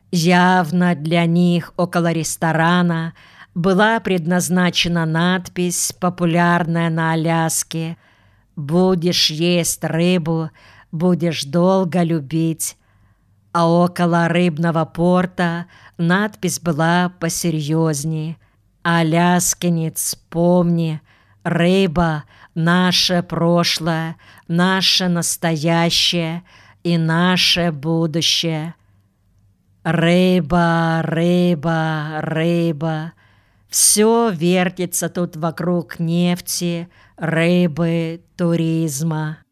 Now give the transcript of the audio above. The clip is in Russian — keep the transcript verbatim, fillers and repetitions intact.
Явно для них около ресторана была предназначена надпись, популярная на Аляске: «Будешь есть рыбу, будешь долго любить». А около рыбного порта надпись была посерьезнее: «Аляскинец, помни, рыба — наше прошлое, наше настоящее и наше будущее». Рыба, рыба, рыба. Все вертится тут вокруг нефти, рыбы, туризма.